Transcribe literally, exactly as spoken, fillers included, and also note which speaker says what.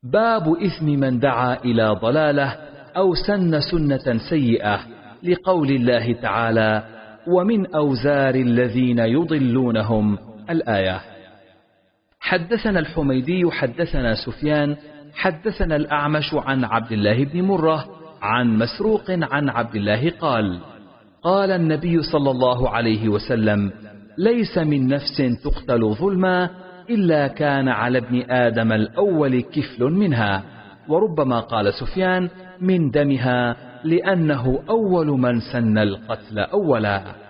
Speaker 1: باب إثم من دعا إلى ضلالة أو سن سنة سيئة، لقول الله تعالى: ومن أوزار الذين يضلونهم، الآية. حدثنا الحميدي حدثنا سفيان حدثنا الأعمش عن عبد الله بن مرة عن مسروق عن عبد الله قال: قال النبي صلى الله عليه وسلم: ليس من نفس تقتل ظلما إلا كان على ابن آدم الأول كفل منها. وربما قال سفيان: من دمها، لأنه أول من سن القتل أولا.